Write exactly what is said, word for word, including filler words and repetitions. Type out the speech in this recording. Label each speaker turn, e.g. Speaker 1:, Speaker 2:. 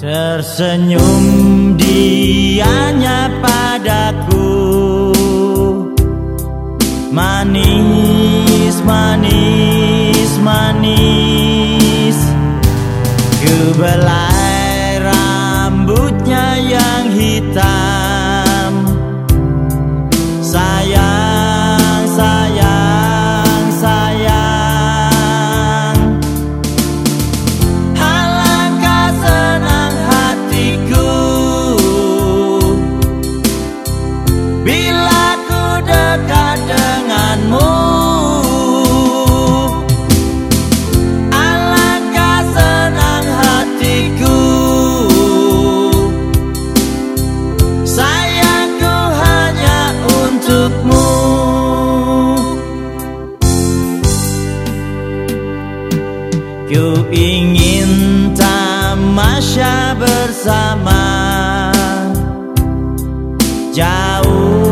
Speaker 1: Tersenyum dianya padaku, manis, manis, manis. Ku belai rambutnya yang hitam. Sayang, sayang, sayang. Alangkah senang hatiku bila ku dekat denganmu. Alangkah senang hatiku, sayangku hanya untukmu. Ku ingin tamasya bersama, jauh